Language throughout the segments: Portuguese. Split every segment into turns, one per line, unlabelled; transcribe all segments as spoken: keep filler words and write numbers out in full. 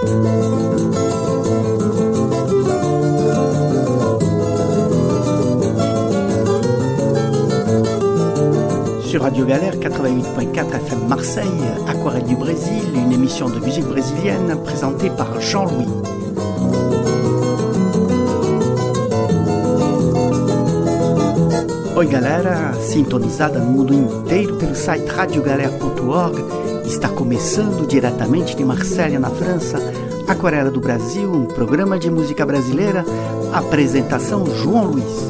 Sur Radio Galère quatre-vingt-huit point quatre F M Marseille, Aquarelle du Brésil, une émission de musique brésilienne présentée par Jean-Louis. Oi galera, sintonizada no mundo inteiro pelo site radio galère ponto org, está começando diretamente de Marselha, na França, Aquarela do Brasil, um programa de música brasileira, apresentação João Luiz.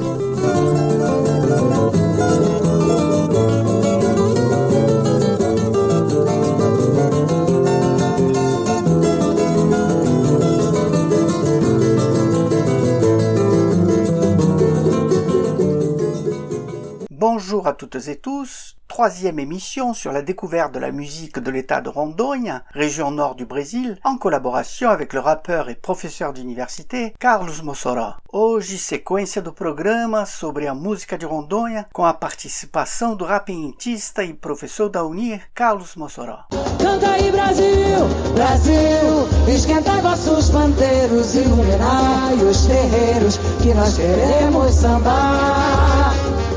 Bonjour à toutes et tous, troisième émission sur la découverte de la musique de l'état de Rondônia, région nord du Brésil, en collaboration avec le rappeur e professeur de université Carlos Mossoró. Hoje, sequência do programa sobre a música de Rondônia, com a participação do rapentista e professor da Unir, Carlos Mossoró.
Canta aí Brasil, Brasil, esquenta vossos pandeiros, iluminai os terreiros, que nós queremos sambar.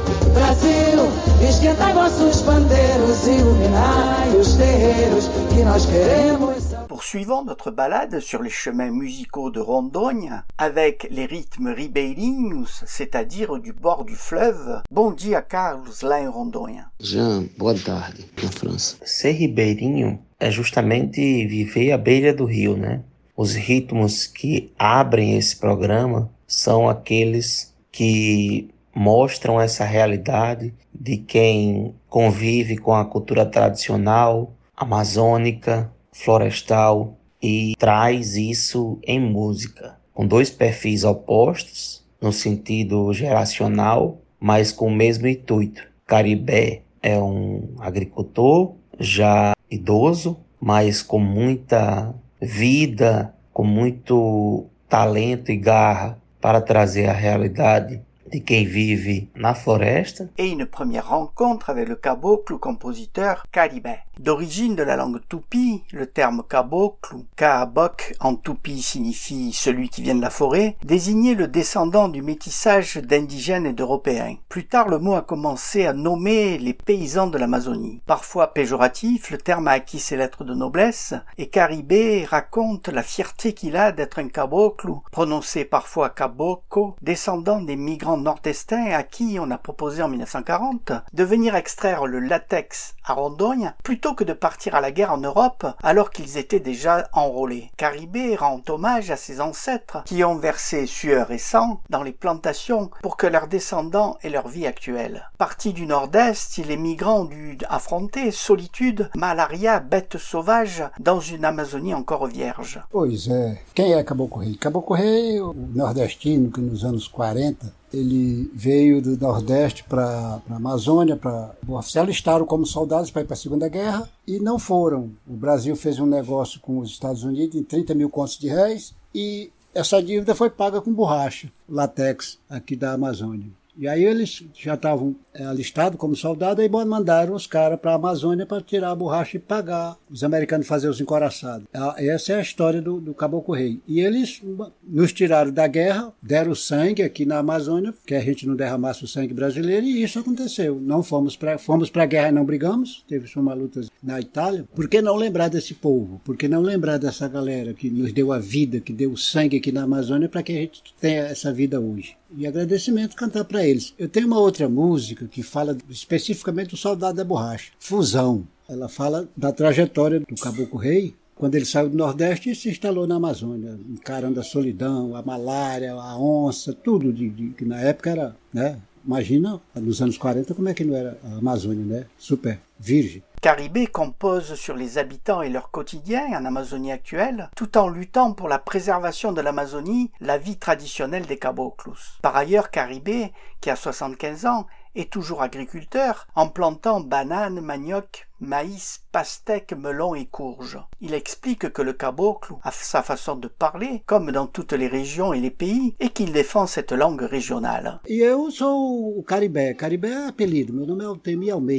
Brasil, esquentai vossos pandeiros, iluminai os terreiros, que nós queremos.
Poursuivons notre balade sur les chemins musicaux de Rondônia avec les rythmes ribeirinhos, c'est-à-dire du bord du fleuve. Bom dia, Carlos, lá em Rondônia.
Jean, boa tarde, na França.
Ser ribeirinho é justamente viver à beira do rio, né? Os ritmos que abrem esse programa são aqueles que mostram essa realidade de quem convive com a cultura tradicional, amazônica, florestal e traz isso em música, com dois perfis opostos no sentido geracional, mas com o mesmo intuito. Caribé é um agricultor já idoso, mas com muita vida, com muito talento e garra para trazer a realidade de quem vive na floresta.
Et une première rencontre avec le caboclo compositeur Caribé. D'origine de la langue tupi, le terme caboclo, kaabok en tupi signifie celui qui vient de la forêt, désignait le descendant du métissage d'indigènes et d'Européens. Plus tard, le mot a commencé à nommer les paysans de l'Amazonie. Parfois péjoratif, le terme a acquis ses lettres de noblesse, et Caribé raconte la fierté qu'il a d'être un caboclo, prononcé parfois caboclo, descendant des migrants nord-estins à qui on a proposé en dix-neuf cent quarante de venir extraire le latex à Rondônia plutôt que de partir à la guerre en Europe alors qu'ils étaient déjà enrôlés. Caribé rend hommage à ses ancêtres qui ont versé sueur et sang dans les plantations pour que leurs descendants aient leur vie actuelle. Partis du nord-est, les migrants ont dû affronter solitude, malaria, bêtes sauvages dans une Amazonie encore vierge.
Pois é, quem é Caboclo Rei? Caboclo Rei, o nordestino que nos anos quarenta ele veio do Nordeste para a Amazônia, para se alistaram como soldados para ir para a Segunda Guerra e não foram. O Brasil fez um negócio com os Estados Unidos em trinta mil contos de réis e essa dívida foi paga com borracha, latex, aqui da Amazônia. E aí eles já estavam é, alistados como soldados, aí mandaram os caras para a Amazônia para tirar a borracha e pagar os americanos fazer os encoraçados. Essa é a história do, do Caboclo Rei. E eles nos tiraram da guerra, deram sangue aqui na Amazônia, que a gente não derramasse o sangue brasileiro, e isso aconteceu. Não fomos para fomos para a guerra e não brigamos, teve uma luta na Itália. Por que não lembrar desse povo? Por que não lembrar dessa galera que nos deu a vida, que deu o sangue aqui na Amazônia para que a gente tenha essa vida hoje? E agradecimento cantar para eles. Eu tenho uma outra música que fala especificamente do Soldado da Borracha, Fusão. Ela fala da trajetória do Caboclo Rei, quando ele saiu do Nordeste e se instalou na Amazônia, encarando a solidão, a malária, a onça, tudo de, de, que na época era, né? Imagina, nos anos quarenta, como é que não era a Amazônia, né? Super virgem.
Caribé compose sur les habitants et leur quotidien en Amazonie actuelle, tout en luttant pour la préservation de l'Amazonie, la vie traditionnelle des caboclos. Par ailleurs, Caribé, qui a soixante-quinze ans, est toujours agriculteur, en plantant bananes, manioc, maïs, pastèques, melons et courges. Il explique que le caboclo a sa façon de parler, comme dans toutes les régions et les pays, et qu'il défend cette langue régionale.
E eu sou o Caribé. Caribé é apelido, meu nome é Altemir Almeida.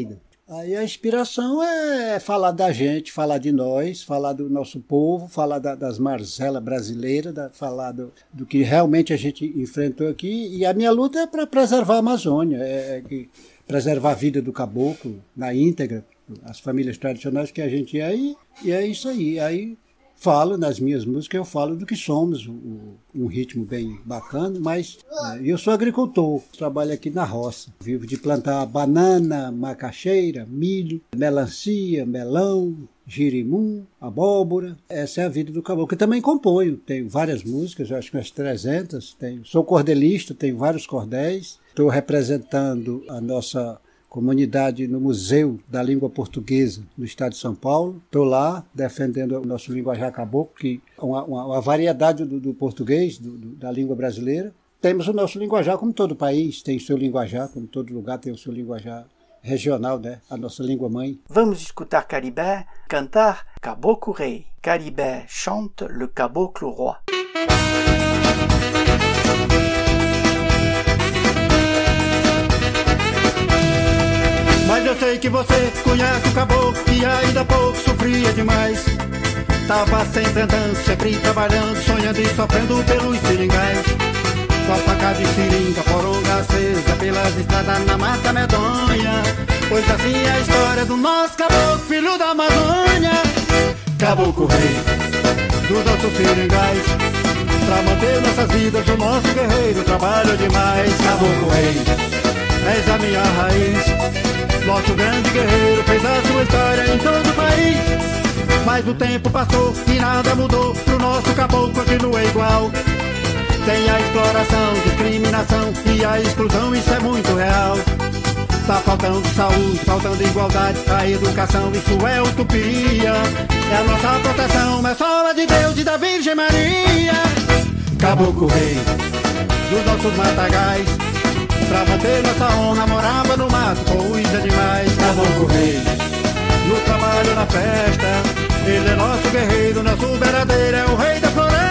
Aí a inspiração é falar da gente, falar de nós, falar do nosso povo, falar da, das marzelas brasileiras, da, falar do, do que realmente a gente enfrentou aqui. E a minha luta é para preservar a Amazônia, é, é que preservar a vida do caboclo na íntegra, as famílias tradicionais que a gente é, e, e é isso aí. Aí falo, nas minhas músicas, eu falo do que somos, um, um ritmo bem bacana, mas é, eu sou agricultor, trabalho aqui na roça, vivo de plantar banana, macaxeira, milho, melancia, melão, girimum, abóbora. Essa é a vida do caboclo. Eu também componho, tenho várias músicas, acho que umas trezentas, tenho, sou cordelista, tenho vários cordéis, estou representando a nossa comunidade no Museu da Língua Portuguesa no estado de São Paulo. Estou lá defendendo o nosso linguajar caboclo, que é uma, uma, uma variedade do, do português, do, do, da língua brasileira. Temos o nosso linguajar, como todo país tem o seu linguajar, como todo lugar tem o seu linguajar regional, né? A nossa língua mãe.
Vamos escutar Caribé cantar Caboclo Rei. Caribé chante le caboclo roi.
Mas eu sei que você conhece o caboclo que ainda há pouco sofria demais. Tava sempre andando, sempre trabalhando, sonhando e sofrendo pelos seringais. Com a facada de seringa, poronga acesa, pelas estradas na mata medonha. Pois assim é a história do nosso caboclo, filho da Amazônia. Caboclo rei dos nossos seringais, pra manter nossas vidas o nosso guerreiro trabalha demais. Caboclo rei, és a minha raiz. Nosso grande guerreiro fez a sua história em todo o país. Mas o tempo passou e nada mudou, pro nosso caboclo continua igual. Tem a exploração, discriminação e a exclusão, isso é muito real. Tá faltando saúde, faltando igualdade, a educação, isso é utopia. É a nossa proteção, é só a de Deus e da Virgem Maria. Caboclo rei dos nossos matagais, pra manter nossa honra, morava no mato com os animais. Caboclo rei, no trabalho, na festa, ele é nosso guerreiro, nosso verdadeiro, é o rei da floresta.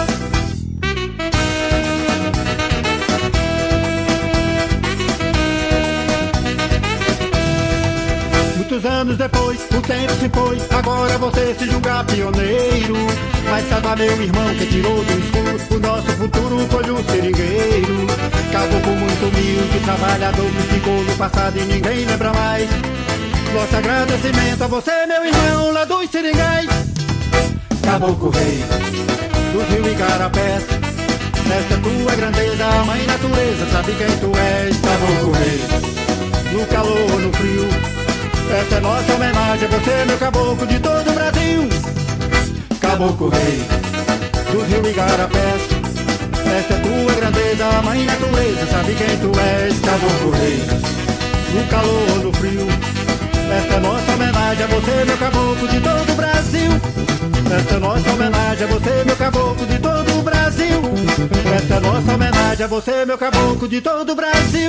Muitos anos depois, o tempo se foi, agora você se julga pioneiro. Mas saiba, meu irmão, que tirou do escuro o nosso futuro foi o seringueiro. Caboclo muito humilde, trabalhador que ficou no passado e ninguém lembra mais. Nosso agradecimento a você, meu irmão, lá dos seringais. Caboclo rei dos rios e carapés, nesta tua grandeza, a mãe natureza sabe quem tu és. Caboclo rei, no calor, no frio, essa é nossa homenagem a você, meu caboclo de todo o Brasil. Caboclo rei dos rios e garapés, esta é tua grandeza, a mãe natureza sabe quem tu és. Caboclo rei, no calor, no frio, esta é nossa homenagem a você, meu caboclo de todo o Brasil. Esta é nossa homenagem a você, meu caboclo de todo o Brasil. Esta é nossa homenagem a você, meu caboclo de todo o Brasil.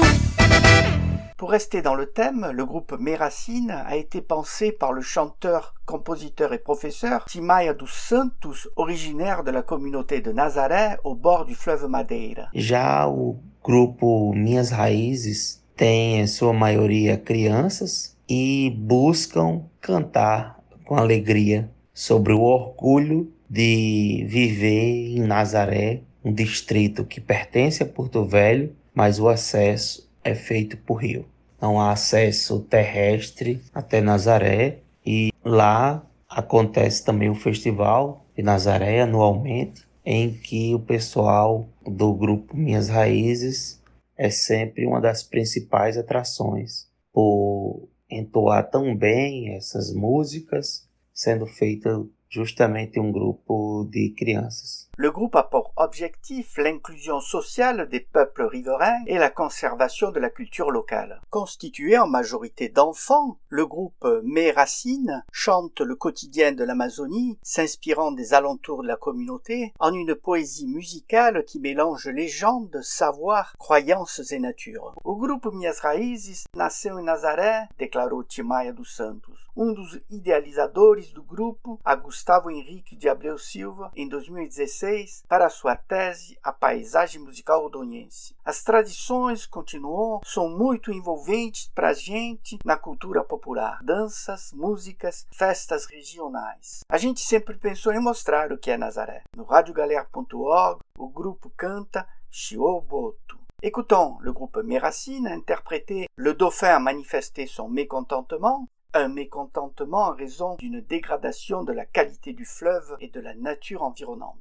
Pour rester dans le thème, le groupe Mes Racines a été pensé par le chanteur, compositeur et professeur Timaya dos Santos, originaire de la communauté de Nazaré, au bord du fleuve Madeira.
Já o grupo Minhas Raízes tem, em sua maioria, crianças e buscam cantar com alegria sobre o orgulho de viver em Nazaré, um distrito que pertence a Porto Velho, mas o acesso é feito por rio. Não há acesso terrestre até Nazaré e lá acontece também o Festival de Nazaré anualmente, em que o pessoal do grupo Minhas Raízes é sempre uma das principais atrações por entoar tão bem essas músicas, sendo feita justamente um grupo de crianças.
Le groupe a pour objectif l'inclusion sociale des peuples riverains et la conservation de la culture locale. Constitué en majorité d'enfants, le groupe Mes Racines chante le quotidien de l'Amazonie, s'inspirant des alentours de la communauté, en une poésie musicale qui mélange légendes, savoir, croyances et nature. O grupo Minhas Raízes nasceu em Nazaré, declarou Timaya dos Santos. Um dos idealizadores do grupo, a Gustavo Henrique de Abreu Silva, em dois mil e dezessete, dezesseis para sua tese A Paisagem Musical Rondoniense. As tradições, continuou, são muito envolventes para a gente na cultura popular, danças, músicas, festas regionais. A gente sempre pensou em mostrar o que é Nazaré. No radio galère ponto org, o grupo canta Chioboto. Écoutons le groupe Méracine interpréter Le Dauphin a manifesté son mécontentement, un mécontentement en raison d'une dégradation de la qualité du fleuve et de la nature environnante.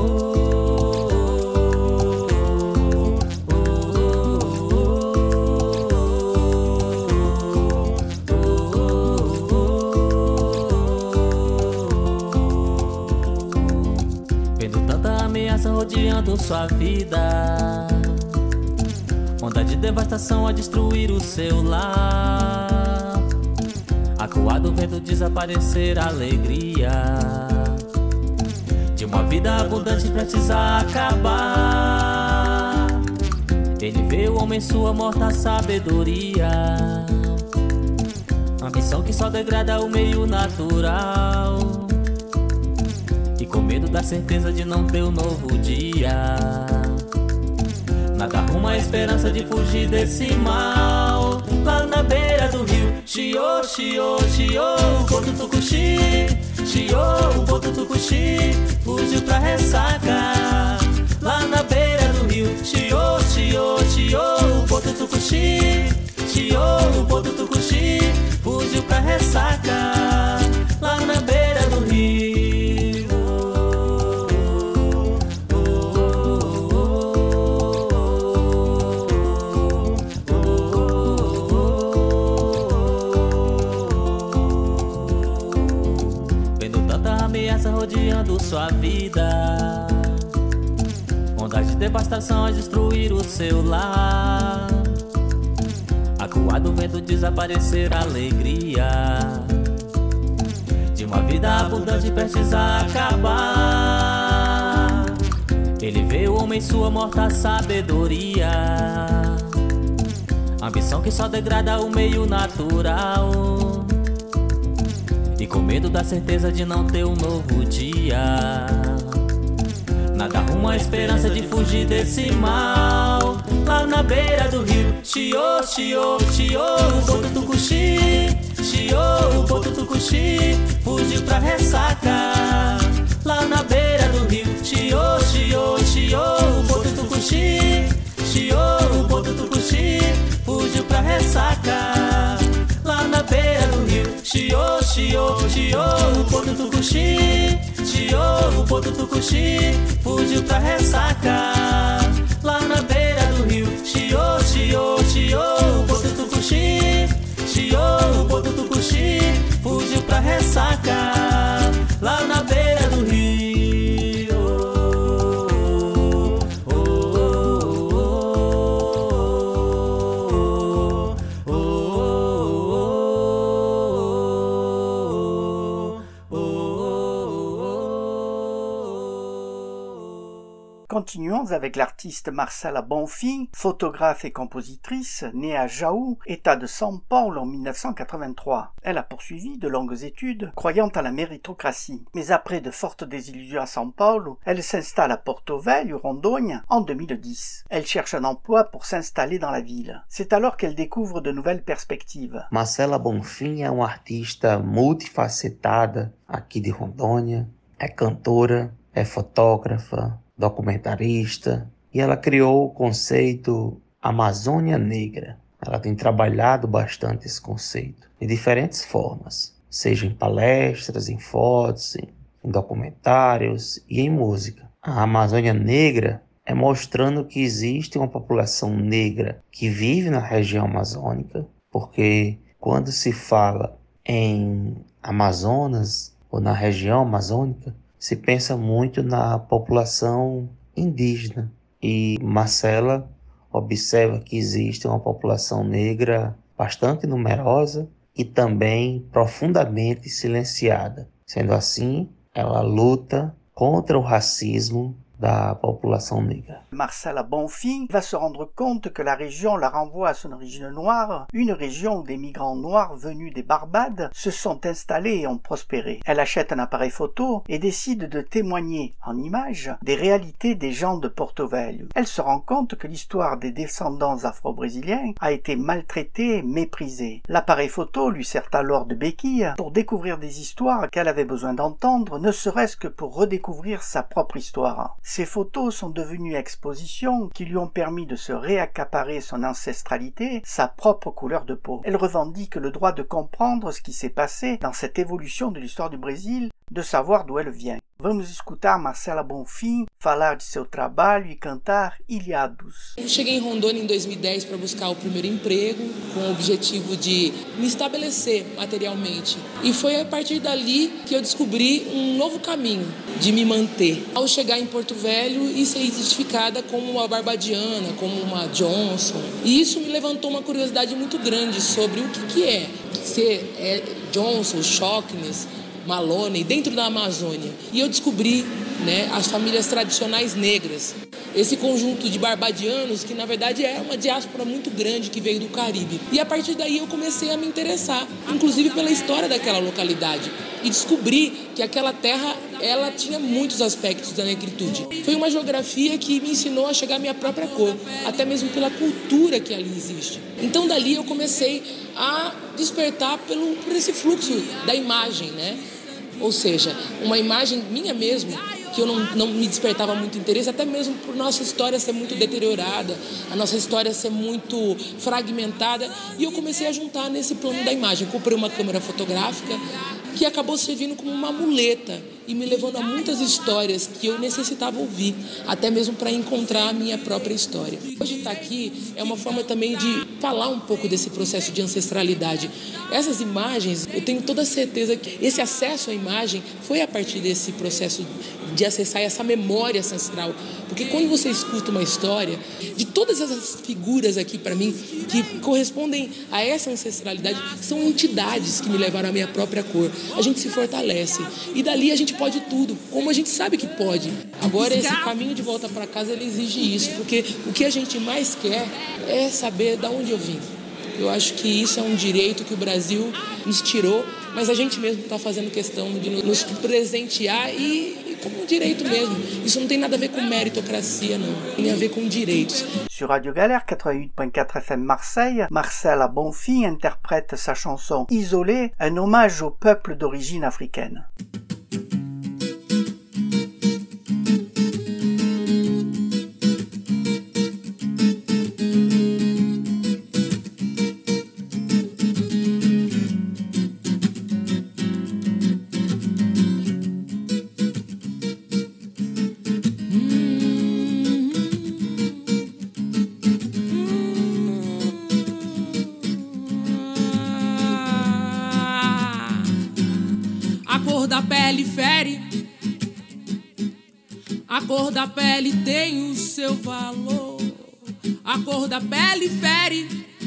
Vendo tanta ameaça rodeando sua vida, onda de devastação a destruir o seu lar, acuado vendo desaparecer a alegria de uma vida abundante precisa acabar. Ele vê o homem sua morta sabedoria, ambição que só degrada o meio natural, e com medo da certeza de não ter um novo dia, nada arruma a esperança de fugir desse mal. Lá na beira do rio, Chiô, Chiô, Chiô, o Porto Tucuxi, Chiô, o Porto Tucuxi, fugiu pra ressaca. Lá na beira do rio, Chiô, Chiô, Chiô, o Porto Tucuxi, Chiô, o Porto Tucuxi, fugiu pra ressaca. Lá na beira do rio. Rodeando sua vida, ondas de devastação a destruir o seu lar, acuado vendo desaparecer a alegria de uma vida abundante prestes a acabar. Ele vê o homem sua morta sabedoria, ambição que só degrada o meio natural, e com medo da certeza de não ter um novo dia, nada arruma a esperança de fugir desse mal. Lá na beira do rio, Chiô, Chiô, Chiô, o Porto Tucuxi, Chiô, o Porto Tucuxi, fugiu pra ressaca. Lá na beira do rio, Chiô, Chiô, Chiô, o Porto Tucuxi, Chiô, o Porto Tucuxi, fugiu pra ressaca. Lá na beira do rio, Chiô, Chiô, Chiô, o Porto Tucuxi, Chiô, o Porto Tucuxi, fugiu pra ressaca. Lá na beira do rio, Chiô, Chiô, Chiô, o Porto Tucuxi, Chiô, o Porto Tucuxi, fugiu pra ressaca. Lá na beira do rio.
Continuons avec l'artiste Marcela Bonfim, photographe et compositrice, née à Jaú, État de São Paulo en mille neuf cent quatre-vingt-trois. Elle a poursuivi de longues études, croyant à la méritocratie. Mais après de fortes désillusions à São Paulo, elle s'installe à Porto Velho, Rondônia, en deux mille dix. Elle cherche un emploi pour s'installer dans la ville. C'est alors qu'elle découvre de nouvelles perspectives.
Marcela Bonfim é uma artista multifacetada aqui de Rondônia. É cantora, é fotógrafa, documentarista, e ela criou o conceito Amazônia Negra. Ela tem trabalhado bastante esse conceito de diferentes formas, seja em palestras, em fotos, em, em documentários e em música. A Amazônia Negra é mostrando que existe uma população negra que vive na região amazônica, porque quando se fala em Amazonas ou na região amazônica, se pensa muito na população indígena. E Marcela observa que existe uma população negra bastante numerosa e também profundamente silenciada. Sendo assim, ela luta contra o racismo da população negra.
Marcela Bonfim va se rendre compte que la région la renvoie à son origine noire, une région où des migrants noirs venus des Barbades se sont installés et ont prospéré. Elle achète un appareil photo et décide de témoigner en images des réalités des gens de Porto Velho. Elle se rend compte que l'histoire des descendants afro-brésiliens a été maltraitée, méprisée. L'appareil photo lui sert alors de béquille pour découvrir des histoires qu'elle avait besoin d'entendre, ne serait-ce que pour redécouvrir sa propre histoire. Ces photos sont devenues expositions qui lui ont permis de se réaccaparer son ancestralité, sa propre couleur de peau. Elle revendique le droit de comprendre ce qui s'est passé dans cette évolution de l'histoire du Brésil, de savoir d'où elle vient. Vamos escutar Marcela Bonfim falar de seu trabalho e cantar Ilhados.
Eu cheguei em Rondônia em dois mil e dez para buscar o primeiro emprego, com o objetivo de me estabelecer materialmente. E foi a partir dali que eu descobri um novo caminho de me manter. Ao chegar em Porto Velho e ser identificada como uma barbadiana, como uma Johnson. E isso me levantou uma curiosidade muito grande sobre o que, que é ser é, Johnson, Shockness, Maloney, dentro da Amazônia. E eu descobri, né, as famílias tradicionais negras. Esse conjunto de barbadianos que, na verdade, é uma diáspora muito grande que veio do Caribe. E a partir daí eu comecei a me interessar, inclusive pela história daquela localidade. E descobri que aquela terra, ela tinha muitos aspectos da negritude. Foi uma geografia que me ensinou a chegar à minha própria cor, até mesmo pela cultura que ali existe. Então, dali eu comecei a despertar pelo, por esse fluxo da imagem, né? Ou seja, uma imagem minha mesmo, que eu não, não me despertava muito interesse, até mesmo por nossa história ser muito deteriorada, a nossa história ser muito fragmentada, e eu comecei a juntar nesse plano da imagem. Comprei uma câmera fotográfica que acabou servindo como uma muleta e me levando a muitas histórias que eu necessitava ouvir, até mesmo para encontrar a minha própria história. Hoje estar aqui é uma forma também de falar um pouco desse processo de ancestralidade. Essas imagens, eu tenho toda a certeza que esse acesso à imagem foi a partir desse processo de acessar essa memória ancestral. Porque quando você escuta uma história, de todas essas figuras aqui para mim, que correspondem a essa ancestralidade, são entidades que me levaram à minha própria cor. A gente se fortalece. E dali a gente pode tudo, como a gente sabe que pode. Agora, esse caminho de volta para casa, ele exige isso. Porque o que a gente mais quer é saber de onde eu vim. Eu acho que isso é um direito que o Brasil nos tirou, mas a gente mesmo está fazendo questão de nos presentear e, e como um direito mesmo. Isso não tem nada a ver com meritocracia, não. Tem a ver com direitos.
Sur Radio Galère quatre-vingt-huit point quatre F M Marseille, Marcela Bonfim interprète sa chanson Isolée, un hommage au peuple d'origine africaine.
A cor da pele tem o seu valor. A cor da pele fere.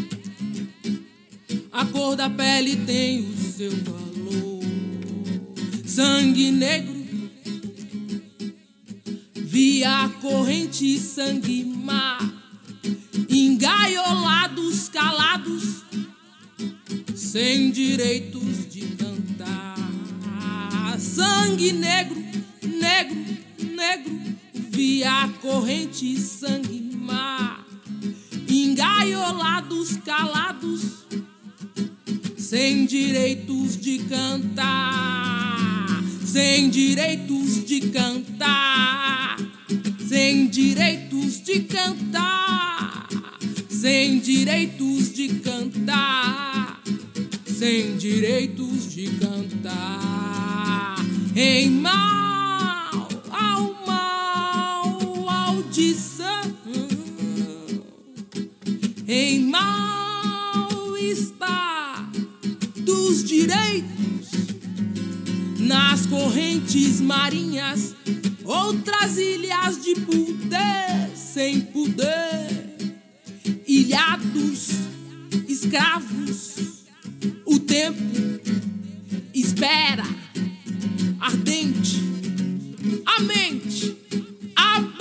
A cor da pele tem o seu valor. Sangue negro via a corrente, sangue mar, engaiolados, calados, sem direitos de cantar. Sangue negro, negro, negro, via a corrente, sangue mar, engaiolados, calados, sem direitos de cantar, sem direitos de cantar, sem direitos de cantar, sem direitos de cantar, sem direitos de cantar, em mal ao mal, audição, em mal está dos direitos, nas correntes marinhas, outras ilhas de poder, sem poder, ilhados, escravos, o tempo espera, ardente, a mente, a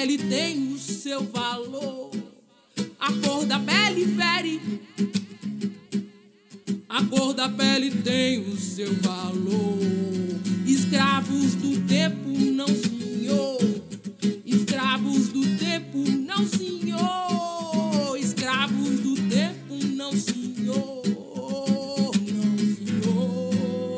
pele tem o seu valor. A cor da pele fere. A cor da pele tem o seu valor. Escravos do tempo, não senhor. Escravos do tempo, não senhor. Escravos do tempo, não senhor. Não senhor.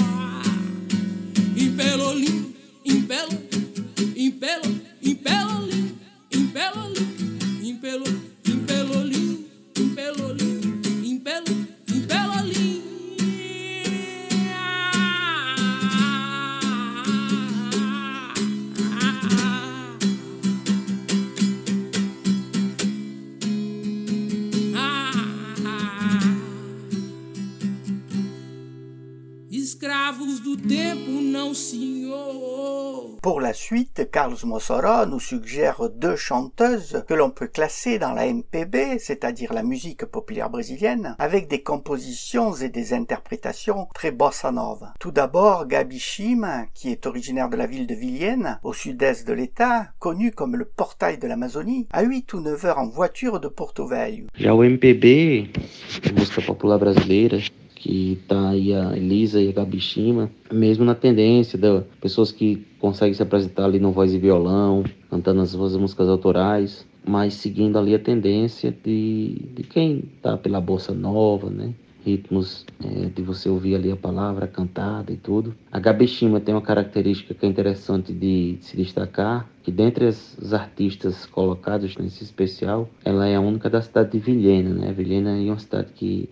Impelolim, impelo, impelo, impelolim, impelolim, impelo, impelolim, impelolim, impelo, impelolim. Escravos do tempo, não senhor.
Pour la suite, Carlos Mossoró nous suggère deux chanteuses que l'on peut classer dans la M P B, c'est-à-dire la musique populaire brésilienne, avec des compositions et des interprétations très bossa nova. Tout d'abord, Gabi Chima, qui est originaire de la ville de Vilhena, au sud-est de l'État, connue comme le portail de l'Amazonie, à huit ou neuf heures en voiture de Porto Velho.
Já o M P B, a música popular brasileira, que tá aí a Elisa e a Gabi Chima, mesmo na tendência de pessoas que conseguem se apresentar ali no voz e violão, cantando as suas músicas autorais, mas seguindo ali a tendência de, de quem tá pela bossa nova, né? Ritmos é, de você ouvir ali a palavra cantada e tudo. A Gabi Chima tem uma característica que é interessante de, de se destacar, que dentre as, os artistas colocados nesse especial, ela é a única da cidade de Vilhena, né? Vilhena é uma cidade que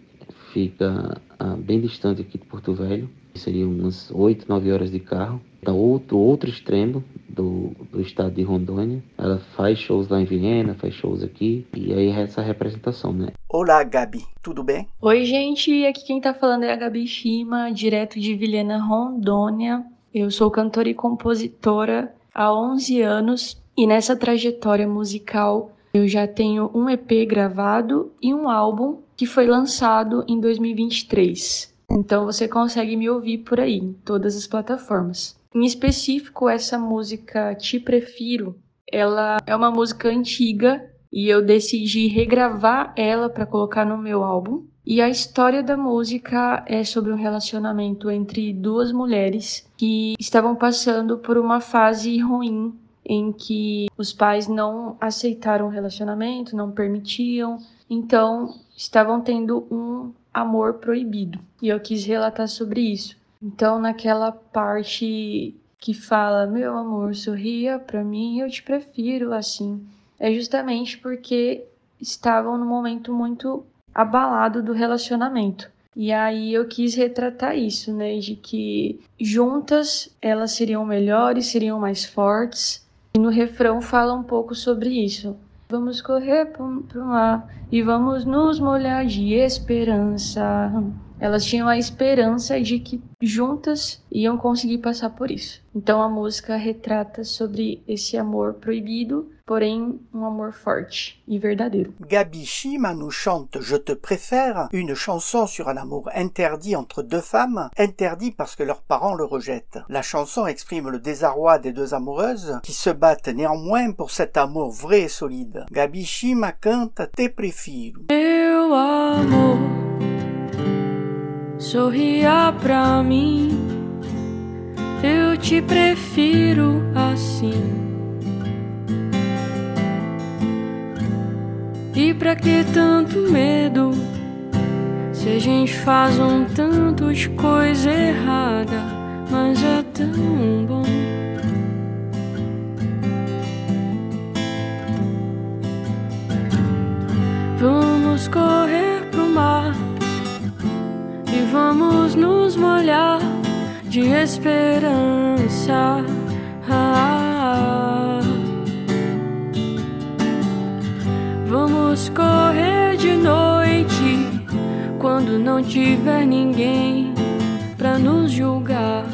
fica ah, bem distante aqui de Porto Velho, seriam umas oito, nove horas de carro. Da outro, outro extremo do, do estado de Rondônia. Ela faz shows lá em Vilhena, faz shows aqui, e aí é essa representação, né?
Olá, Gabi, tudo bem?
Oi, gente, aqui quem tá falando é a Gabi Chima, direto de Vilhena, Rondônia. Eu sou cantora e compositora há onze anos, e nessa trajetória musical eu já tenho um E P gravado e um álbum que foi lançado em dois mil e vinte e três. Então você consegue me ouvir por aí, em todas as plataformas. Em específico, essa música Te Prefiro, ela é uma música antiga e eu decidi regravar ela para colocar no meu álbum. E a história da música é sobre um relacionamento entre duas mulheres que estavam passando por uma fase ruim, em que os pais não aceitaram o relacionamento, não permitiam, então estavam tendo um amor proibido. E eu quis relatar sobre isso. Então, naquela parte que fala, meu amor, sorria pra mim, eu te prefiro assim, é justamente porque estavam num momento muito abalado do relacionamento. E aí eu quis retratar isso, né, de que juntas elas seriam melhores, seriam mais fortes. E no refrão fala um pouco sobre isso. Vamos correr pro mar e vamos nos molhar de esperança. Elas tinham a esperança de que juntas iam conseguir passar por isso. Então a música retrata sobre esse amor proibido, porém um amor forte e verdadeiro.
Gabi Chima nous chante Je te préfère, une chanson sur un amour interdit entre deux femmes, interdit parce que leurs parents le rejettent. La chanson exprime le désarroi des deux amoureuses qui se battent néanmoins pour cet amour vrai et solide. Gabi Chima canta Te Prefiro.
Meu amor, sorria pra mim, eu te prefiro assim. E pra que tanto medo, se a gente faz um tanto de coisa errada, mas é tão bom. Vamos correr pro mar e vamos nos molhar de esperança. Ah, vamos correr de noite quando não tiver ninguém pra nos julgar.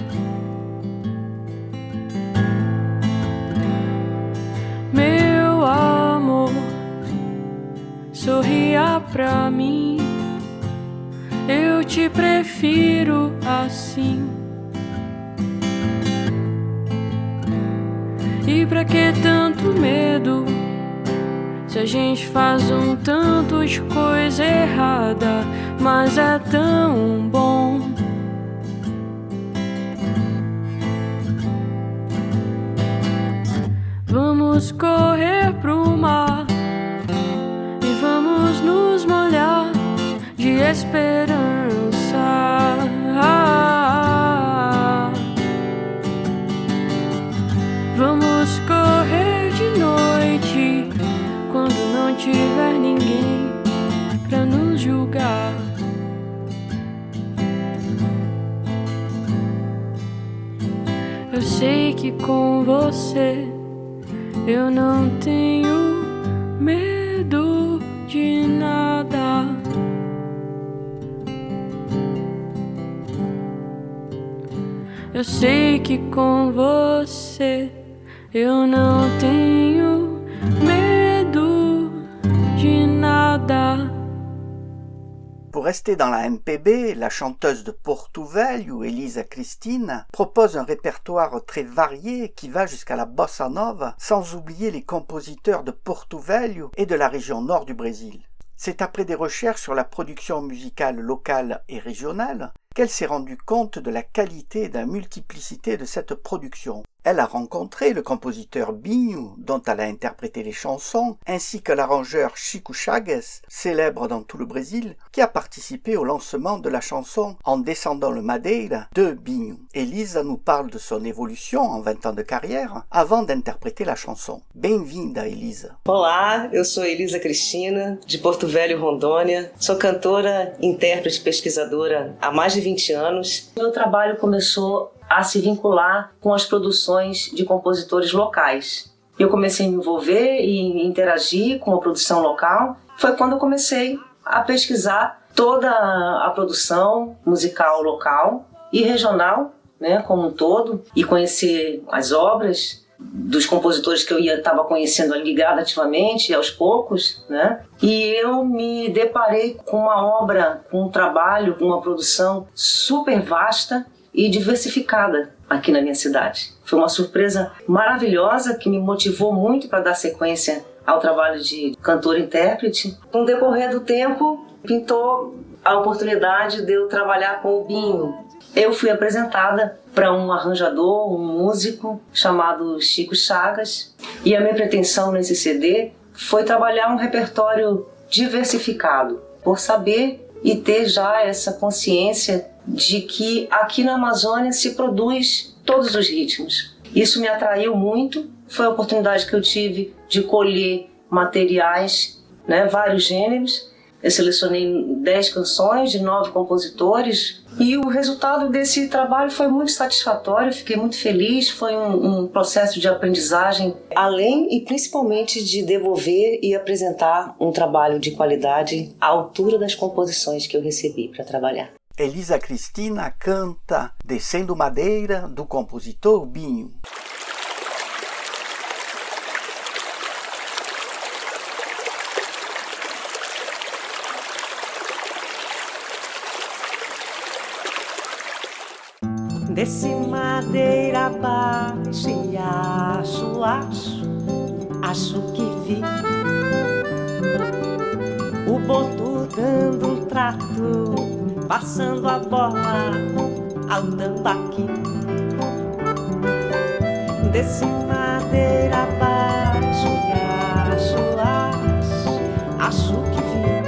Meu amor, sorria pra mim, eu te prefiro assim. E pra que tanto medo? Se a gente faz um tanto de coisa errada, mas é tão bom. Vamos correr pro mar e vamos nos molhar de esperança. Vamos correr de noite quando não tiver ninguém pra nos julgar. Eu sei que com você eu não tenho medo de nada. Eu sei que com você eu não tenho medo de nada.
Pour rester dans la M P B, la chanteuse de Porto Velho, Elisa Cristina, propose un répertoire très varié qui va jusqu'à la bossa nova, sans oublier les compositeurs de Porto Velho et de la région nord du Brésil. C'est après des recherches sur la production musicale locale et régionale qu'elle s'est rendue compte de la qualité et de la multiplicité de cette production. Elle a rencontré le compositeur Binho, dont elle a interprété les chansons, ainsi que l'arrangeur Chico Chagas, célèbre dans tout le Brésil, qui a participé au lancement de la chanson En descendant le Madeira de Binho. Elisa nous parle de son évolution en vingt ans de carrière, avant d'interpréter la chanson. Bem-vinda, Elisa.
Olá, eu sou Elisa Cristina, de Porto Velho, Rondônia. Sou cantora, intérprete, pesquisadora há mais de vinte anos. Meu trabalho começou a se vincular com as produções de compositores locais. Eu comecei a me envolver e interagir com a produção local. Foi quando eu comecei a pesquisar toda a produção musical local e regional, né, como um todo, e conhecer as obras dos compositores que eu ia estava conhecendo ali gradativamente, aos poucos, né? E eu me deparei com uma obra, com um trabalho, com uma produção super vasta e diversificada aqui na minha cidade. Foi uma surpresa maravilhosa que me motivou muito para dar sequência ao trabalho de cantor-intérprete. No decorrer do tempo, pintou a oportunidade de eu trabalhar com o Binho. Eu fui apresentada para um arranjador, um músico chamado Chico Chagas, e a minha pretensão nesse C D foi trabalhar um repertório diversificado, por saber e ter já essa consciência de que aqui na Amazônia se produz todos os ritmos. Isso me atraiu muito, foi a oportunidade que eu tive de colher materiais, né, vários gêneros. Eu selecionei dez canções de nove compositores e o resultado desse trabalho foi muito satisfatório, fiquei muito feliz, foi um, um processo de aprendizagem, além e principalmente de devolver e apresentar um trabalho de qualidade à altura das composições que eu recebi para trabalhar.
Elisa Cristina canta Descendo Madeira, do compositor Binho.
Desci madeira abaixo e acho, acho, acho que vi o boto dando um trato, passando a bola ao tambaqui. Desci madeira abaixo e acho, acho, acho que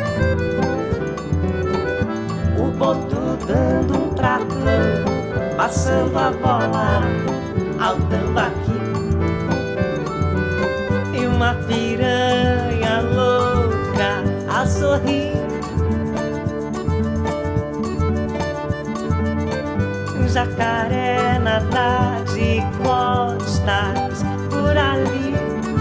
vi o boto dando um trato, passando a bola ao tambaqui. E uma piranha louca a sorrir, jacaré nadar de costas por ali.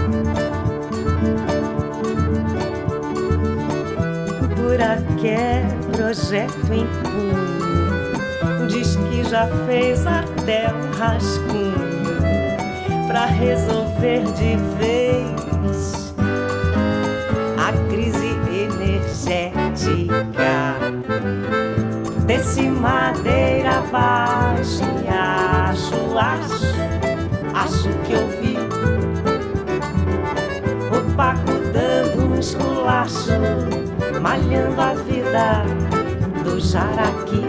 Buraqué, projeto em punho, diz que já fez até um rascunho pra resolver de vez a crise energética. Desci madeira abaixo e acho, acho, acho que eu vi malhando a vida do jaraqui.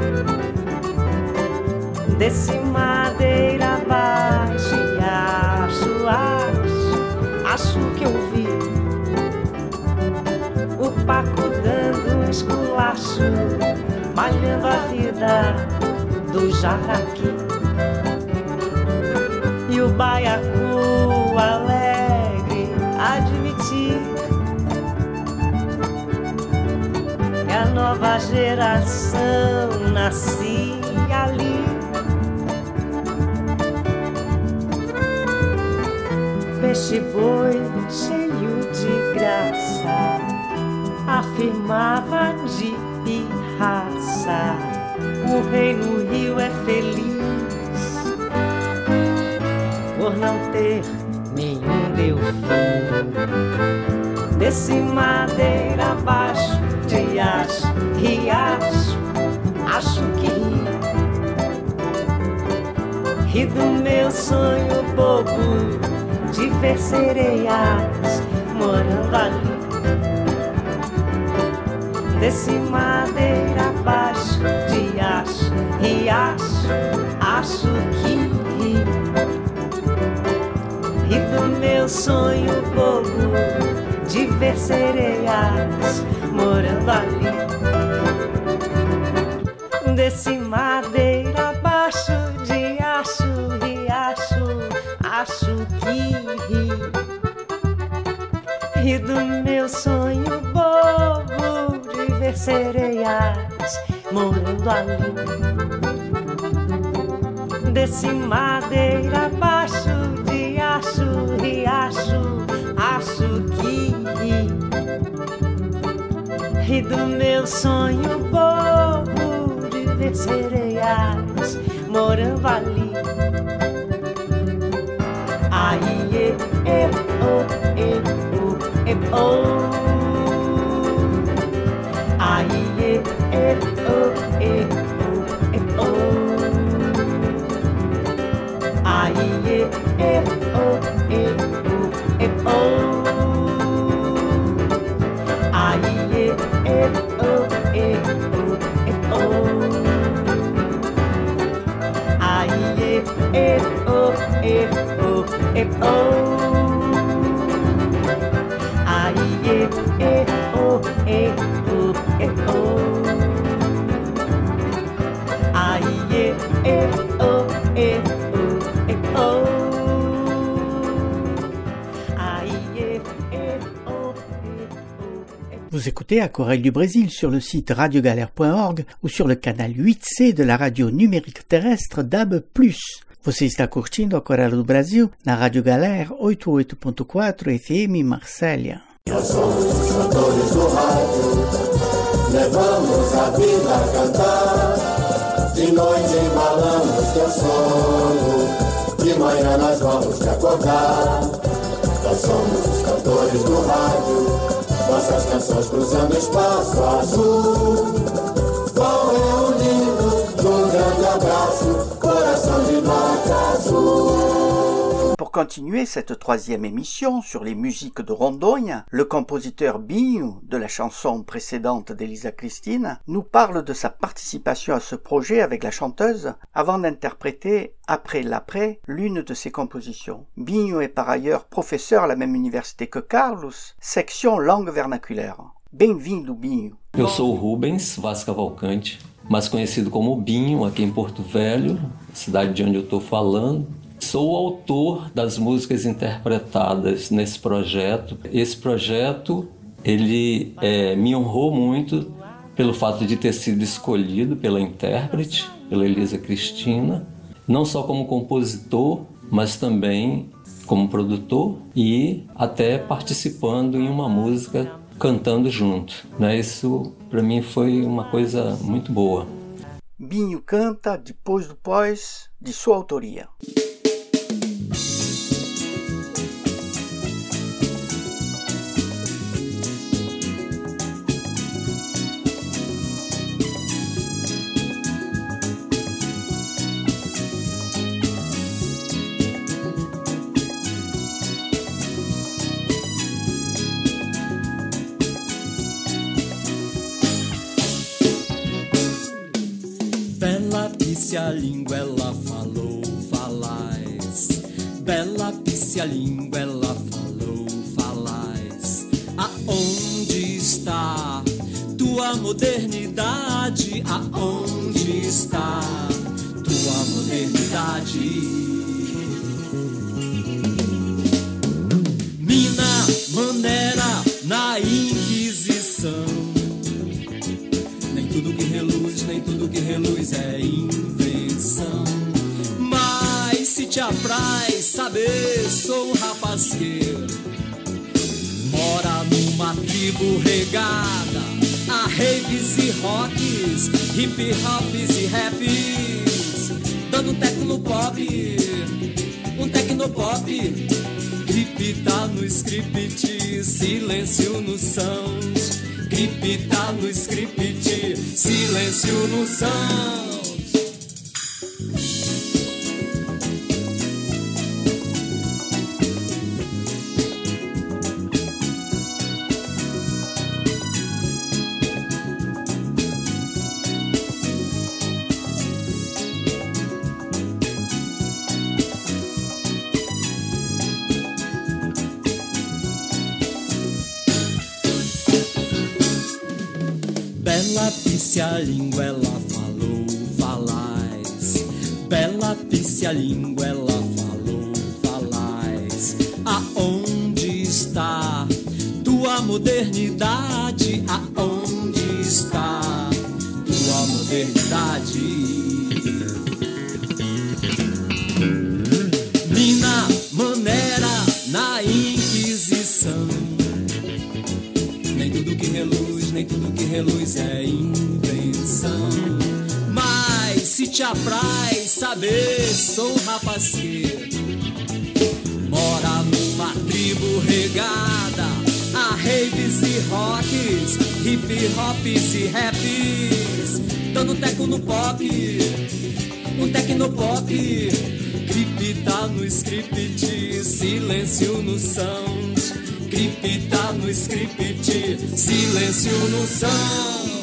Desce madeira abaixo e acho, acho, acho que eu vi o Paco dando um esculacho, malhando a vida do jaraqui. E o baiacu alegre admitir que a nova geração nascia ali. Peixe boi cheio de graça, afirmava de pirraça, o rei no rio é feliz por não ter nenhum delfim. Desce madeira abaixo, riacho, riacho, acho que ri, ri do meu sonho bobo de ver sereias morando ali. Desce madeira abaixo, riacho, riacho, acho que ri, ri do meu sonho bobo de ver sereias morando ali. Desce madeira abaixo, riacho, riacho, acho que ri, ri do meu sonho bobo de ver sereias morando ali. Desce madeira abaixo, riacho, riacho, acho que ri, ri do meu sonho bobo de ver sereias morando ali. Ai, e, e, o, e, o, e, o. Ai, e, e, o, e, o, e, o. Ai, e, e, o, e, o, e, o. Ai, e, e, o, e, o, e, o. Ai, e, e, o, e, o, e, o. Ai, e, e, o, e, o, e, o. Ai, e, e, o, e, o, e, o. Ai, e, e, o, e, o.
Vous écoutez Aquarelle du Brésil sur le site radio galère point org ou sur le canal huit C de la radio numérique terrestre D A B plus. Você está curtindo Aquarela do Brasil na Rádio Galera oitenta e oito ponto quatro F M Marsella.
Nós somos os cantores do rádio, levamos a vida a cantar. De noite embalamos teu sono, de manhã nós vamos te acordar. Nós somos os cantores do rádio, nossas canções cruzando espaço azul. Vão reunindo num grande abraço, coração de nota azul.
Pour continuer cette troisième émission sur les musiques de Rondônia, le compositeur Binho, de la chanson précédente d'Elisa Cristina, nous parle de sa participation à ce projet avec la chanteuse avant d'interpréter Après l'après l'une de ses compositions. Binho est par ailleurs professeur à la même université que Carlos, section langue vernaculaire. Bem-vindo, Binho.
Eu sou o Rubens Vaz Cavalcante, mais conhecido como Binho aqui em Porto Velho, cidade de onde eu estou falando. Sou o autor das músicas interpretadas nesse projeto. Esse projeto ele é, me honrou muito pelo fato de ter sido escolhido pela intérprete, pela Elisa Cristina, não só como compositor, mas também como produtor e até participando em uma música, cantando junto. Né? Isso para mim foi uma coisa muito boa.
Binho canta Depois do Pós, de sua autoria.
pícia língua ela falou, falais. Bela pícia língua ela falou, falais. Aonde está tua modernidade? Aonde está tua modernidade? Mina, maneira, na Inquisição. Nem tudo que reluz, nem tudo que reluz é invenção. Mas se te apraz saber, sou um rapazqueiro. Mora numa tribo regada a raves e rocks, hip hops e raps, dando tecnopop, um tecnopop. Cripta no script, silêncio no sound. Cripta no script, silêncio no sound. Bela pícia língua ela falou, falais. Bela pícia língua ela falou, falais. Aonde está tua modernidade? Aonde está tua modernidade? Mina, maneira, na Inquisição. Nem tudo que reluz, nem tudo que reluz é invenção. Mas se te apraz saber, sou um rapazqueiro. Mora numa tribo regada a raves e rocks, hip hops e raps, dando teco no pop, um tecnopop. Cripta no script, silêncio no sound. Cripta no script, silêncio no sound.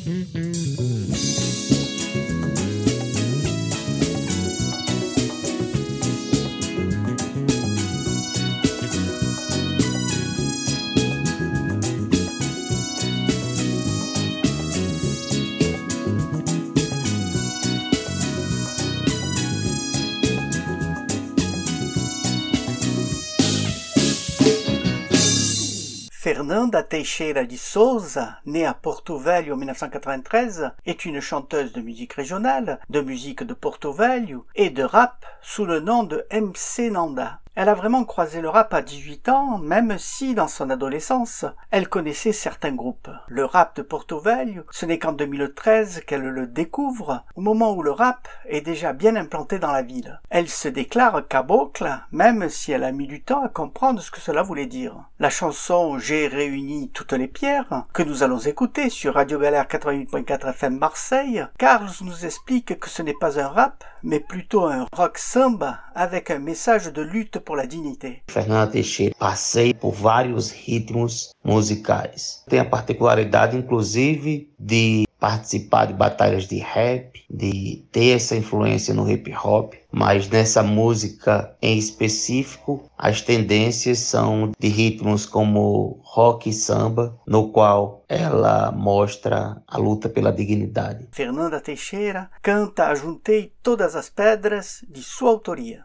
Fernanda Teixeira de Souza, née à Porto Velho en mille neuf cent quatre-vingt-treize, est une chanteuse de musique régionale, de musique de Porto Velho et de rap sous le nom de M C Nanda. Elle a vraiment croisé le rap à dix-huit ans, même si, dans son adolescence, elle connaissait certains groupes. Le rap de Porto Velho, ce n'est qu'en deux mille treize qu'elle le découvre, au moment où le rap est déjà bien implanté dans la ville. Elle se déclare caboclo, même si elle a mis du temps à comprendre ce que cela voulait dire. La chanson « J'ai réuni toutes les pierres » que nous allons écouter sur Radio Bel Air quatre-vingt-huit point quatre F M Marseille, Carlos nous explique que ce n'est pas un rap, mais plutôt un rock samba avec un message de lutte pour la dignité.
Fernanda Teixeira, passei por vários ritmos musicais. Tem a particularidade, inclusive, de participar de batalhas de rap, de ter essa influência no hip hop, mas nessa música em específico, as tendências são de ritmos como rock e samba, no qual ela mostra a luta pela dignidade.
Fernanda Teixeira canta Ajuntei Todas as Pedras, de sua autoria.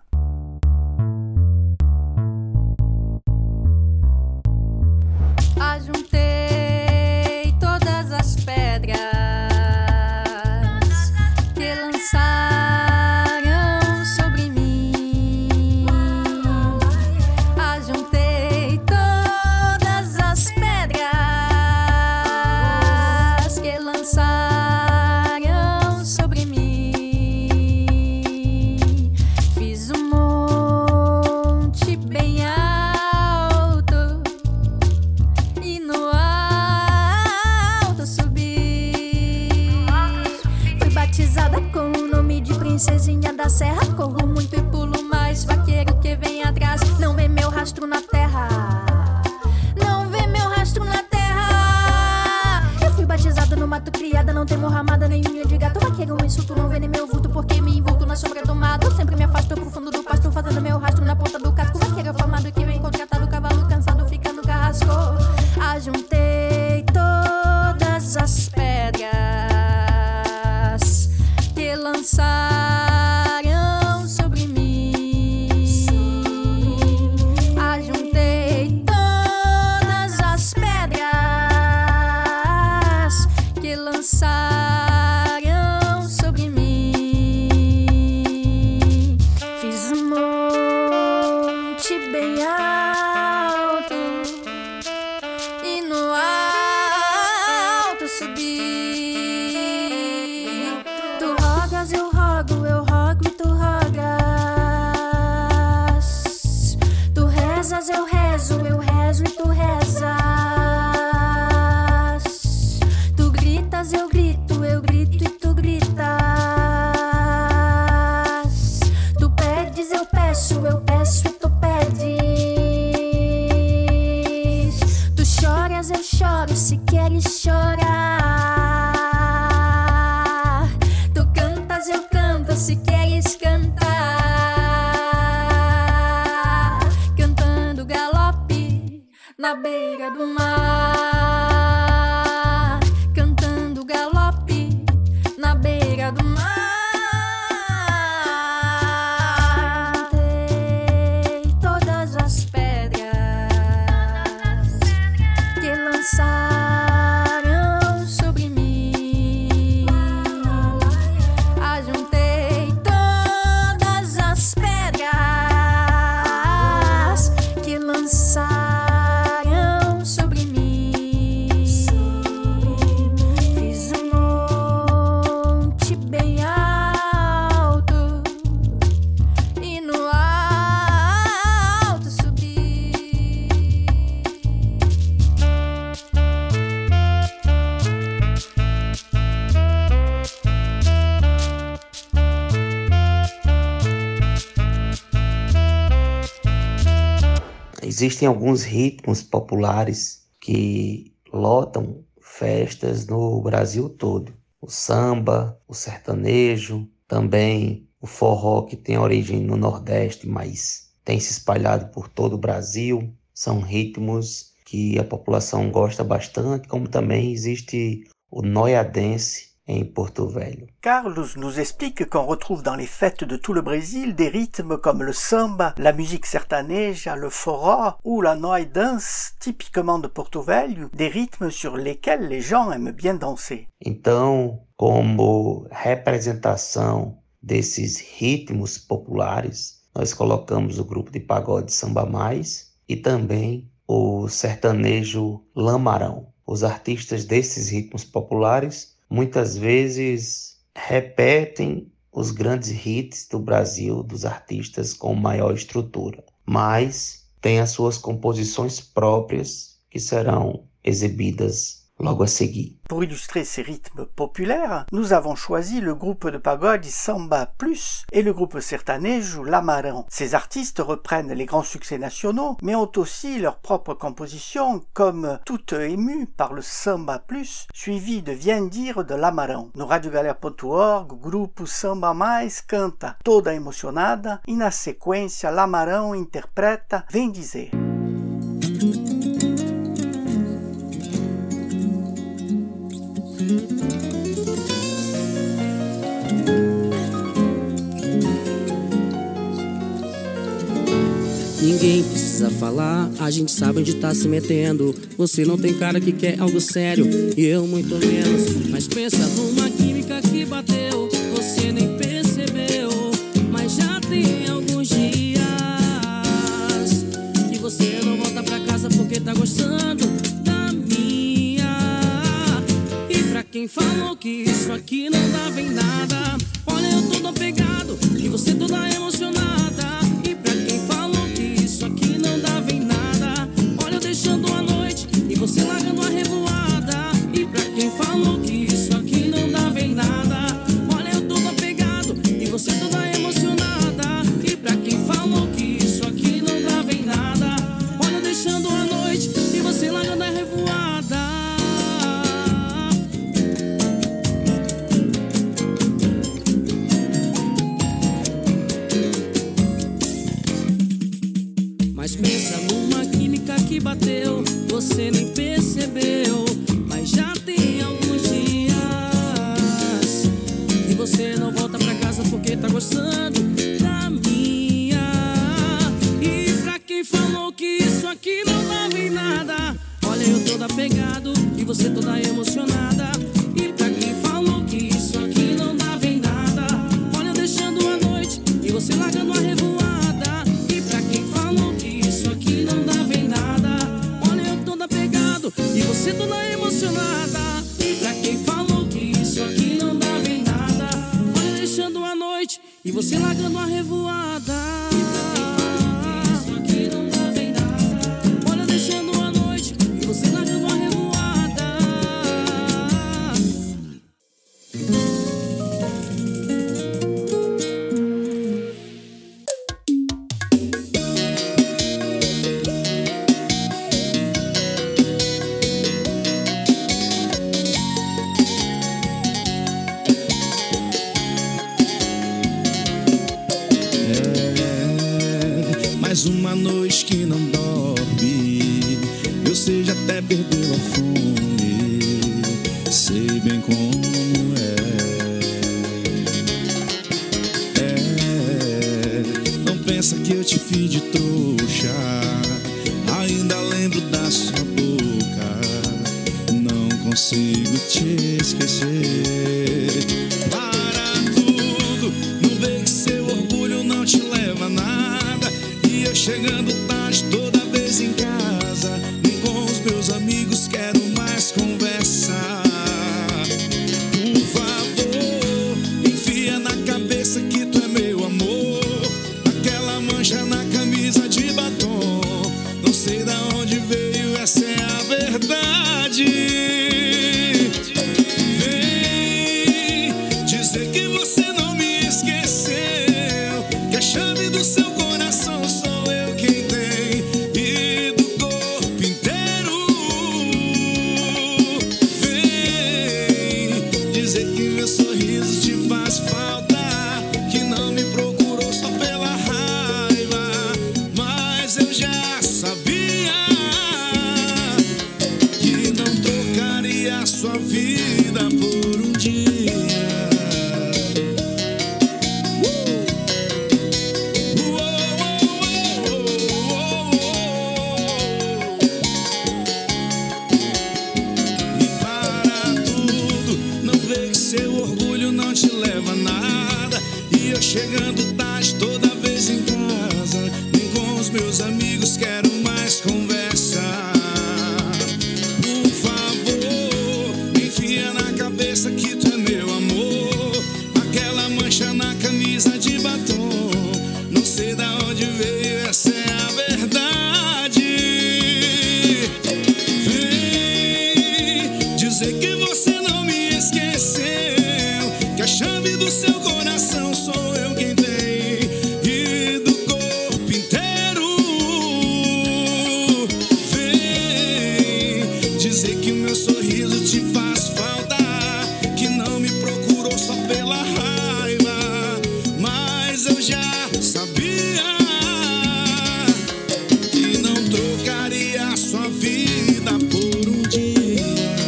Ajuntei todas as pedras que lançaram sobre mim. Ajuntei todas as pedras que lançaram sobre mim. Fiz um monte bem alto e no alto subi. Fui batizada com o nome de princesinha da serra. Corro muito e pulo mais, vaqueiro que vem atrás não vê meu rastro na terra, não vê meu rastro na terra. Eu fui batizada no mato, criada, não temo ramada nem unha de gato. Vaqueiro, um insulto, não vê nem meu vulto, porque na beira do mar, cantando galope na beira do mar. Juntei todas as pedras que lançaram sobre mim. Ajuntei todas as pedras que lançaram sobre mim. Fiz um monte bem alto e no alto subi.
Existem alguns ritmos populares que lotam festas no Brasil todo. O samba, o sertanejo, também o forró, que tem origem no Nordeste, mas tem se espalhado por todo o Brasil. São ritmos que a população gosta bastante, como também existe o noiadense em Porto Velho.
Carlos nous explique qu'on retrouve dans les fêtes de tout le Brésil des rythmes comme le samba, la musique sertaneja, le forró ou la noite dance, typiquement de Porto Velho, des rythmes sur lesquels les gens aiment bien danser.
Então, como representação desses ritmos populares, nós colocamos o grupo de pagode Samba Mais e também o sertanejo Lamarão. Os artistas desses ritmos populares muitas vezes repetem os grandes hits do Brasil, dos artistas com maior estrutura, mas têm as suas composições próprias que serão exibidas logo a seguir.
Pour illustrer ces rythmes populaires, nous avons choisi le groupe de pagode Samba Plus et le groupe sertanejo Lamarão. Ces artistes reprennent les grands succès nationaux, mais ont aussi leurs propres compositions, comme Toutes émues par le Samba Plus, suivi de Vien dire de Lamarão. No radio galera ponto org, o grupo Samba Mais canta Toda Emocionada e na sequência Lamarão interpreta Vem Dizer.
Ninguém precisa falar, a gente sabe onde tá se metendo. Você não tem cara que quer algo sério, e eu muito menos. Mas pensa numa química que bateu, você nem percebeu. Mas já tem alguns dias que você não volta pra casa porque tá gostando da minha. E pra quem falou que isso aqui não dava em nada, olha, eu tô todo pegado e você toda emocionada. E pra quem falou que isso aqui não dava em nada, olha, eu deixando a noite e você largando a revoada. E pra quem falou que isso aqui não dava em nada, olha, eu todo apegado e você toda emocionada. E pra quem falou que isso aqui não dava em nada, olha, eu deixando a noite e você largando a revoada. Mas pensa numa química que bateu, você nem percebeu. Mas já tem alguns dias que você não volta pra casa porque tá gostando da minha. E pra quem falou que isso aqui não dava em nada, olha, eu toda apegado e você toda emocionada. E pra quem falou que isso aqui não dava em nada, olha, eu deixando a noite e você largando a revoada. E pra quem falou que isso aqui não dava em nada, olha, eu toda apegado e você toda emocionada. E pra quem falou que isso aqui não dava em nada, olha, deixando a noite e você largando a revoada. E pra quem falou que isso aqui não dava em nada, olha, deixando a noite e você largando a revoada.
Mais uma noite que não dorme, perdeu a fome, sei bem como é. É, não pensa que eu te fiz de trouxa, ainda lembro da sua boca, não consigo te esquecer. Para tudo, não vê que seu orgulho não te leva a nada, e eu chegando tarde toda vez em casa, nem com os meus amigos quero mais conversar. Por favor, enfia na cabeça que tu é meu amor, aquela mancha na camisa de batom, não sei da onde veio, essa é a verdade. Vem dizer que você não me esqueceu, que a chave do seu coração sou eu quem tem, e do corpo inteiro. Vem dizer que meu sorriso te faz falta, que não me procurou só pela raiva, mas eu já sabia que não trocaria a sua vida por um dia. E para tudo, não vê que seu orgulho não te leva a nada, e eu chegando tarde toda vez em casa, nem com os meus amigos quero mais conversar. Por favor, enfia na cabeça que tu é meu amor, aquela mancha na camisa de batom, não sei da onde veio, essa é a verdade. Vem dizer que você não me esqueceu, que a chave do seu coração sou eu quem tem, e do corpo inteiro. Vem dizer que o meu sorriso te faz falta, que não me procurou só pela raiva, mas eu já sabia que não trocaria a sua vida por um dia.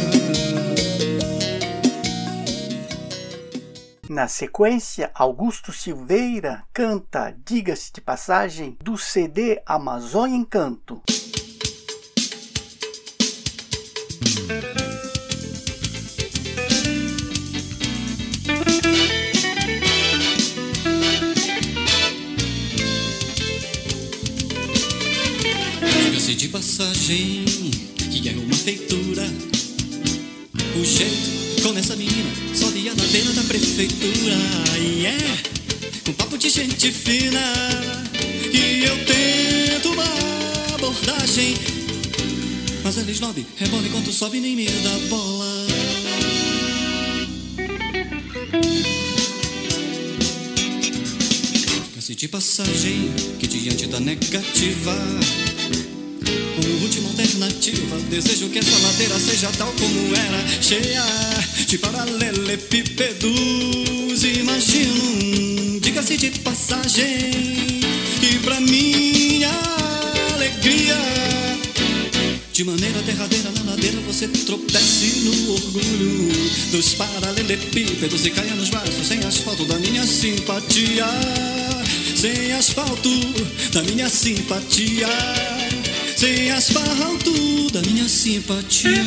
Na sequência, Augusto Silveira canta Diga-se de Passagem, do C D Amazônia Encanto.
Diga-se de passagem que é uma feitura, o jeito como essa menina só via na beira da prefeitura. E é um papo de gente fina, e eu tento uma abordagem, mas ela snob, rebola enquanto sobe, nem me dá bola. Diga-se de passagem que diante da negativa, como última alternativa, desejo que essa ladeira seja tal como era, cheia de paralelepípedos. Imagino, diga-se de passagem, que pra minha alegria, de maneira derradeira na ladeira, você tropece no orgulho dos paralelepípedos e caia nos braços sem asfalto da minha simpatia, sem asfalto da minha simpatia, sem asfalto da minha simpatia.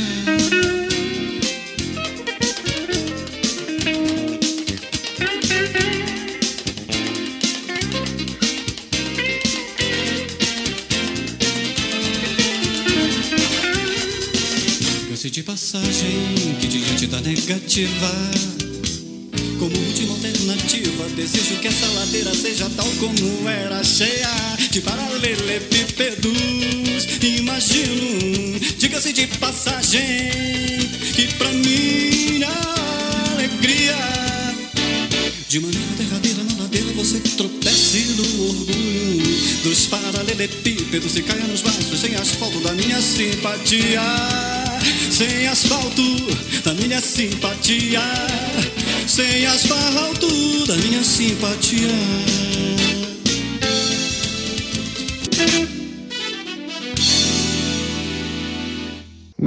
Diga-se de passagem que diante da negativa, como última alternativa, desejo que essa ladeira seja tal como era, cheia de paralelepípedos. Imagino, diga-se de passagem, que pra minha alegria, de maneira derradeira na ladeira, você tropece no orgulho dos paralelepípedos e caia nos braços sem asfalto da minha simpatia, sem asfalto da minha simpatia, sem asfalto da minha simpatia.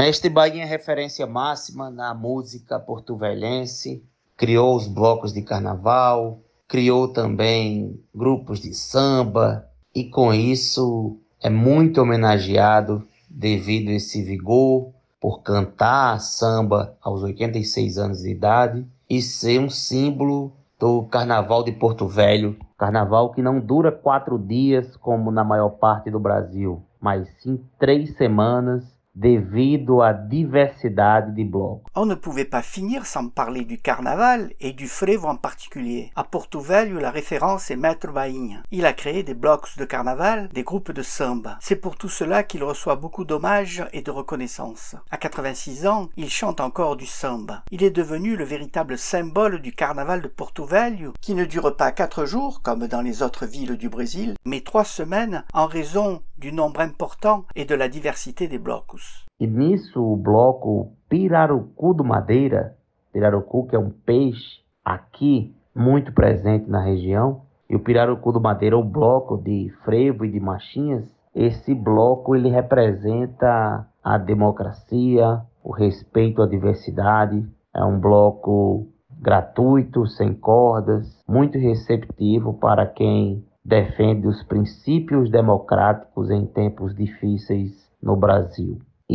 Mestre Bainha é referência máxima na música porto-velhense, criou os blocos de carnaval, criou também grupos de samba e com isso é muito homenageado devido a esse vigor por cantar samba aos oitenta e seis anos de idade e ser um símbolo do Carnaval de Porto Velho, carnaval que não dura quatro dias como na maior parte do Brasil, mas sim três semanas devido à diversidade de blocos.
On ne pouvait pas finir sans parler du carnaval et du frevo en particulier. À Porto Velho, la référence est Maître Bainha. Il a créé des blocs de carnaval, des groupes de samba. C'est pour tout cela qu'il reçoit beaucoup d'hommages et de reconnaissance. À quatre-vingt-six ans, il chante encore du samba. Il est devenu le véritable symbole du carnaval de Porto Velho, qui ne dure pas quatre jours, comme dans les autres villes du Brésil, mais trois semaines en raison du nombre important et de la diversité des blocos.
E nisso o bloco Pirarucu do Madeira, pirarucu que é um peixe aqui muito presente na região, e o Pirarucu do Madeira, o bloco de frevo e de marchinhas, esse bloco ele representa a democracia, o respeito à diversidade, é um bloco gratuito, sem cordas, muito receptivo para quem defende os princípios democráticos em tempos difíceis no Brasil.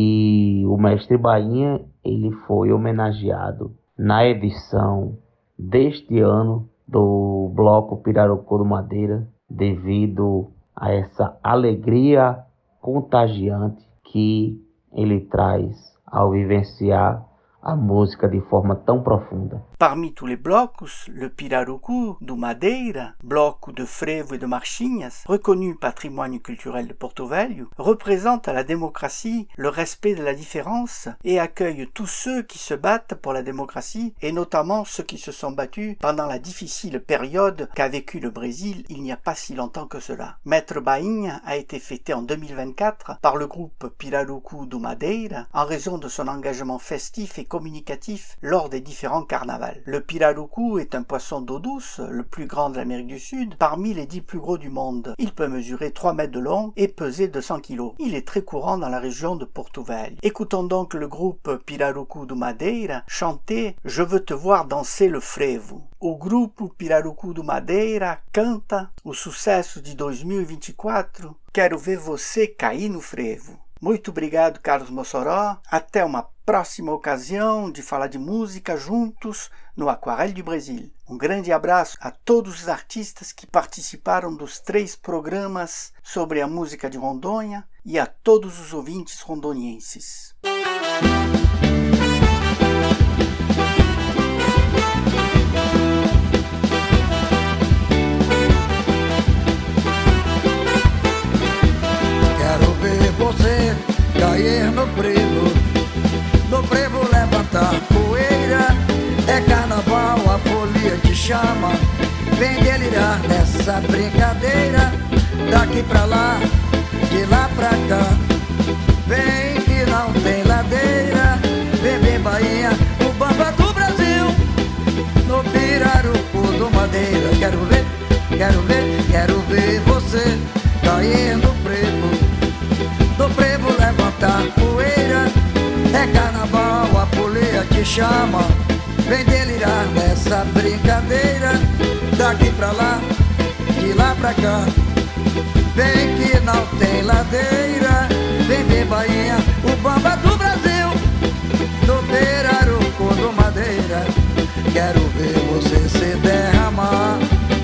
E o Mestre Bainha ele foi homenageado na edição deste ano do Bloco Pirarucu do Madeira devido a essa alegria contagiante que ele traz ao vivenciar a música de forma tão profunda.
Parmi tous les blocos, le Pirarucu do Madeira, bloc de frevo et de marchinhas, reconnu patrimoine culturel de Porto Velho, représente à la démocratie le respect de la différence et accueille tous ceux qui se battent pour la démocratie et notamment ceux qui se sont battus pendant la difficile période qu'a vécu le Brésil il n'y a pas si longtemps que cela. Maître Bainha a été fêté en deux mille vingt-quatre par le groupe Pirarucu do Madeira en raison de son engagement festif et communicatif lors des différents carnavals. Le pirarucu est un poisson d'eau douce, le plus grand de l'Amérique du Sud, parmi les dix plus gros du monde. Il peut mesurer trois mètres de long et peser deux cents kilos. Il est très courant dans la région de Porto Velho. Écoutons donc le groupe Pirarucu do Madeira chanter « Je veux te voir danser le frevo ». O grupo Pirarucu do Madeira canta o sucesso de dois mil e vinte e quatro « Quero ver você cair no frevo ». Muito obrigado, Carlos Mossoró. Até uma próxima ocasião de falar de música juntos no Aquarelle du Brasil. Um grande abraço a todos os artistas que participaram dos três programas sobre a música de Rondônia e a todos os ouvintes rondonienses.
Quero ver você cair no frevo, no frevo levantar poeira. É carnaval, a folia te chama, vem delirar nessa brincadeira. Daqui pra lá, de lá pra cá, vem que não tem ladeira. Vem, vem Bahia, o bamba do Brasil, no Pirarucu do Madeira. Quero ver, quero ver, quero ver você cair no frevo, no frevo levantar poeira. É carnaval, a folia te chama, vem delirar nessa brincadeira. Daqui pra lá, de lá pra cá, vem que não tem ladeira. Vem ver Bahia, o bamba do Brasil, no Pirarucu do Madeira. Quero ver você se derramar,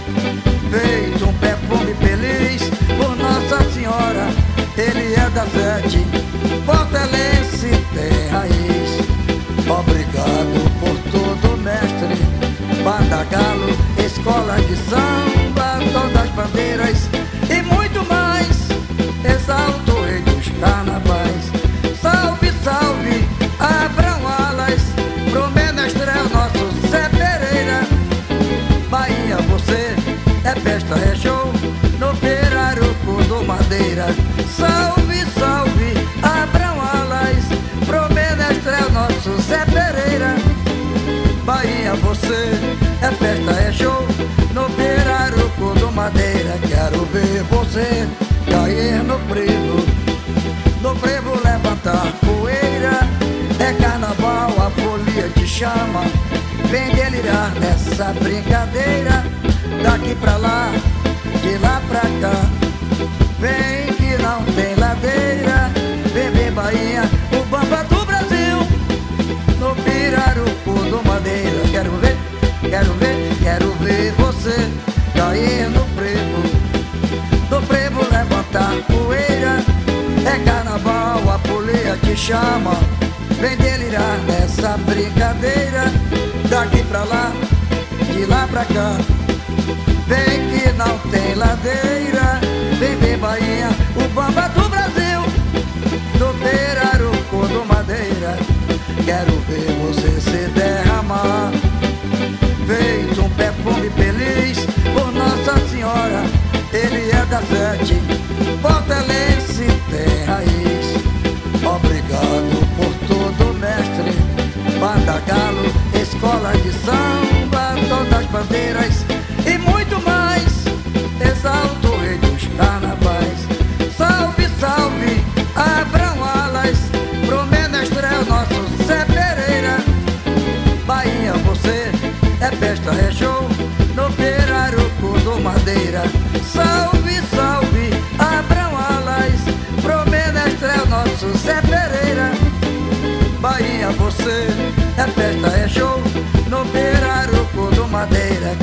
feito um perfume feliz por Nossa Senhora. Ele é da sete, portelense tem raiz. Obrigado por tudo, mestre Bandagalo, escola de samba, todas as bandeiras e muito mais. Exalto o rei dos carnavais. Salve, salve, abram alas pro menestrel nosso Zé Pereira. Bahia, você é festa, é show no Pirarucu do Madeira. Salve, salve, abram alas pro menestrel nosso Zé Pereira. Bahia, você é festa, é show no Pirarucu do Madeira. Quero ver você cair no frevo, no frevo levantar poeira. delirar nessa brincadeira. Daqui pra lá, de lá pra cá. Vem que não tem ladeira. Vem, vem Bahia, o bamba do Brasil. No pirarucu do Madeira. Quero ver, quero ver, quero ver você cair no frevo. Do frevo levantar poeira. É carnaval, a folia te chama. Vem delirar nessa brincadeira. Daqui pra lá, de lá pra cá. Vem que não tem ladeira. Vem ver Bahia, o bamba do Brasil. Do pirarucu do Madeira. Quero ver você se derramar, feito um perfume feliz por Nossa Senhora. Ele é da sete, portelense tem raiz. Obrigado por tudo, mestre. Banda Galo, escola de samba, todas as bandeiras e muito mais. Exalto o rei dos carnavais. Salve, salve, abram alas pro menestrel nosso Zé Pereira. Bahia, você é festa, é show no pirarucu do Madeira. Salve, salve, abram alas pro menestrel nosso Zé Pereira. Bahia, você é festa, é show no pirarucu do Madeira.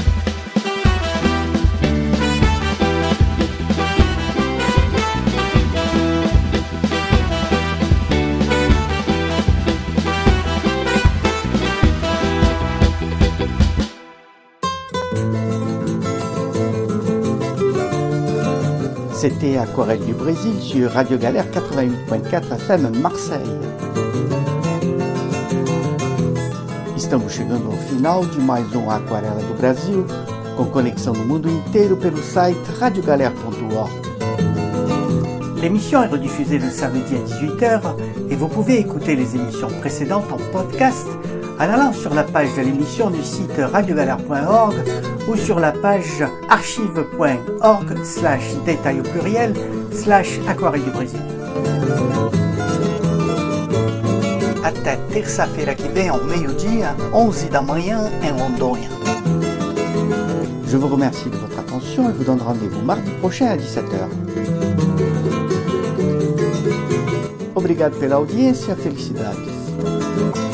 C'était Aquarelle du Brésil sur Radio Galère quatre-vingt-huit point quatre F M Marseille. Estamos chegando ao final de mais um Aquarela do Brasil, com conexão no mundo inteiro pelo site radio galère ponto org. L'émission est rediffusée le samedi à dix-huit heures et vous pouvez écouter les émissions précédentes en podcast en allant sur la page de l'émission du site radio galère point org ou sur la page archive point org slash détail au pluriel slash aquarelle du Brasil. Até terça-feira que vem ao meio-dia, onze da manhã em Rondônia. Je vous remercie de votre attention et vous donne rendez-vous mardi prochain à dix-sept heures. Obrigado pela audiência, felicidades.